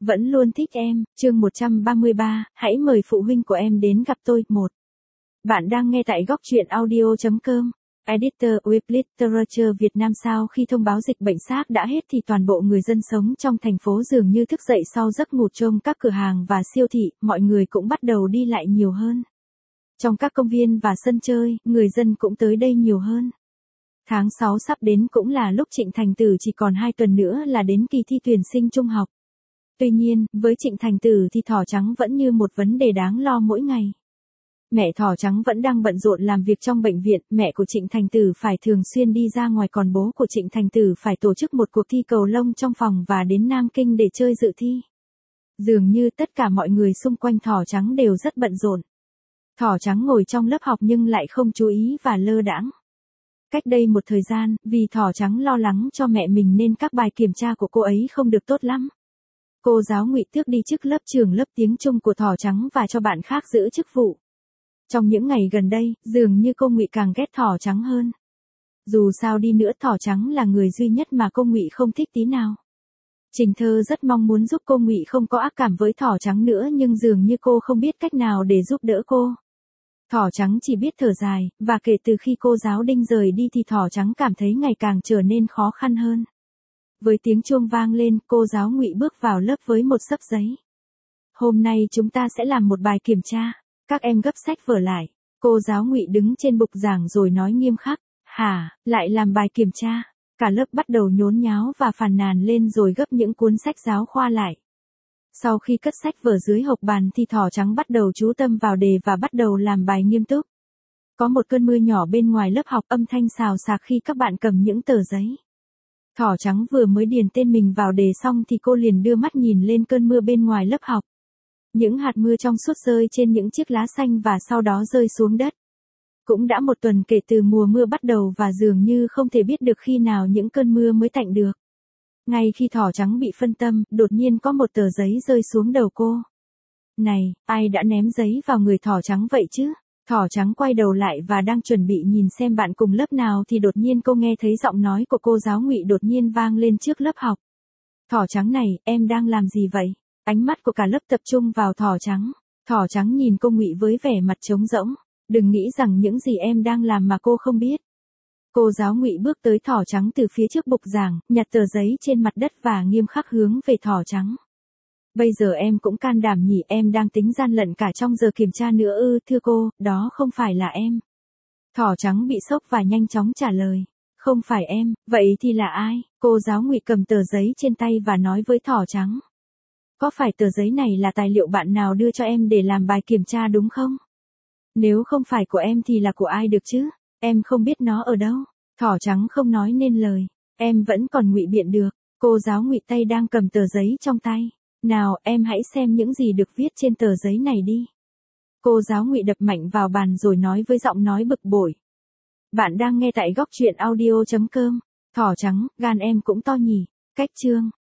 Vẫn luôn thích em, chương 133, hãy mời phụ huynh của em đến gặp tôi. 1. Bạn đang nghe tại góc truyện audio.com. Editor Web Literature Việt Nam. Sau khi thông báo dịch bệnh SARS đã hết thì toàn bộ người dân sống trong thành phố dường như thức dậy sau giấc ngủ trông các cửa hàng và siêu thị, mọi người cũng bắt đầu đi lại nhiều hơn. Trong các công viên và sân chơi, người dân cũng tới đây nhiều hơn. Tháng 6 sắp đến cũng là lúc Trịnh Thành Tử chỉ còn 2 tuần nữa là đến kỳ thi tuyển sinh trung học. Tuy nhiên, với Trịnh Thành Tử thì thỏ trắng vẫn như một vấn đề đáng lo mỗi ngày. Mẹ thỏ trắng vẫn đang bận rộn làm việc trong bệnh viện, mẹ của Trịnh Thành Tử phải thường xuyên đi ra ngoài, còn bố của Trịnh Thành Tử phải tổ chức một cuộc thi cầu lông trong phòng và đến Nam Kinh để chơi dự thi. Dường như tất cả mọi người xung quanh thỏ trắng đều rất bận rộn. Thỏ trắng ngồi trong lớp học nhưng lại không chú ý và lơ đãng. Cách đây một thời gian, vì thỏ trắng lo lắng cho mẹ mình nên các bài kiểm tra của cô ấy không được tốt lắm. Cô giáo Ngụy tước đi chức lớp trưởng lớp tiếng Trung của thỏ trắng và cho bạn khác giữ chức vụ. Trong những ngày gần đây, dường như cô Ngụy càng ghét thỏ trắng hơn. Dù sao đi nữa thỏ trắng là người duy nhất mà cô Ngụy không thích tí nào. Trình Thơ rất mong muốn giúp cô Ngụy không có ác cảm với thỏ trắng nữa nhưng dường như cô không biết cách nào để giúp đỡ cô. Thỏ trắng chỉ biết thở dài, và kể từ khi cô giáo Đinh rời đi thì thỏ trắng cảm thấy ngày càng trở nên khó khăn hơn. Với tiếng chuông vang lên, cô giáo Ngụy bước vào lớp với một xấp giấy. Hôm nay chúng ta sẽ làm một bài kiểm tra. Các em gấp sách vở lại. Cô giáo Ngụy đứng trên bục giảng rồi nói nghiêm khắc. Hả, lại làm bài kiểm tra? Cả lớp bắt đầu nhốn nháo và phàn nàn lên rồi gấp những cuốn sách giáo khoa lại. Sau khi cất sách vở dưới hộc bàn thì thỏ trắng bắt đầu chú tâm vào đề và bắt đầu làm bài nghiêm túc. Có một cơn mưa nhỏ bên ngoài lớp học, âm thanh xào xạc khi các bạn cầm những tờ giấy. Thỏ trắng vừa mới điền tên mình vào đề xong thì cô liền đưa mắt nhìn lên cơn mưa bên ngoài lớp học. Những hạt mưa trong suốt rơi trên những chiếc lá xanh và sau đó rơi xuống đất. Cũng đã một tuần kể từ mùa mưa bắt đầu và dường như không thể biết được khi nào những cơn mưa mới tạnh được. Ngay khi thỏ trắng bị phân tâm, đột nhiên có một tờ giấy rơi xuống đầu cô. Này, ai đã ném giấy vào người thỏ trắng vậy chứ? Thỏ trắng quay đầu lại và đang chuẩn bị nhìn xem bạn cùng lớp nào thì đột nhiên cô nghe thấy giọng nói của cô giáo Ngụy đột nhiên vang lên trước lớp học. Thỏ trắng này, em đang làm gì vậy? Ánh mắt của cả lớp tập trung vào thỏ trắng. Thỏ trắng nhìn cô Ngụy với vẻ mặt trống rỗng. Đừng nghĩ rằng những gì em đang làm mà cô không biết. Cô giáo Ngụy bước tới thỏ trắng từ phía trước bục giảng, nhặt tờ giấy trên mặt đất và nghiêm khắc hướng về thỏ trắng. Bây giờ em cũng can đảm nhỉ, em đang tính gian lận cả trong giờ kiểm tra nữa ư? Thưa cô, đó không phải là em. Thỏ trắng bị sốc và nhanh chóng trả lời. Không phải em, vậy thì là ai? Cô giáo Ngụy cầm tờ giấy trên tay và nói với thỏ trắng. Có phải tờ giấy này là tài liệu bạn nào đưa cho em để làm bài kiểm tra đúng không? Nếu không phải của em thì là của ai được chứ? Em không biết nó ở đâu. Thỏ trắng không nói nên lời. Em vẫn còn ngụy biện được. Cô giáo Ngụy tay đang cầm tờ giấy trong tay. Nào, em hãy xem những gì được viết trên tờ giấy này đi. Cô giáo Ngụy đập mạnh vào bàn rồi nói với giọng nói bực bội. Bạn đang nghe tại góc truyện audio.com. Thỏ trắng, gan em cũng to nhỉ. Cách chương.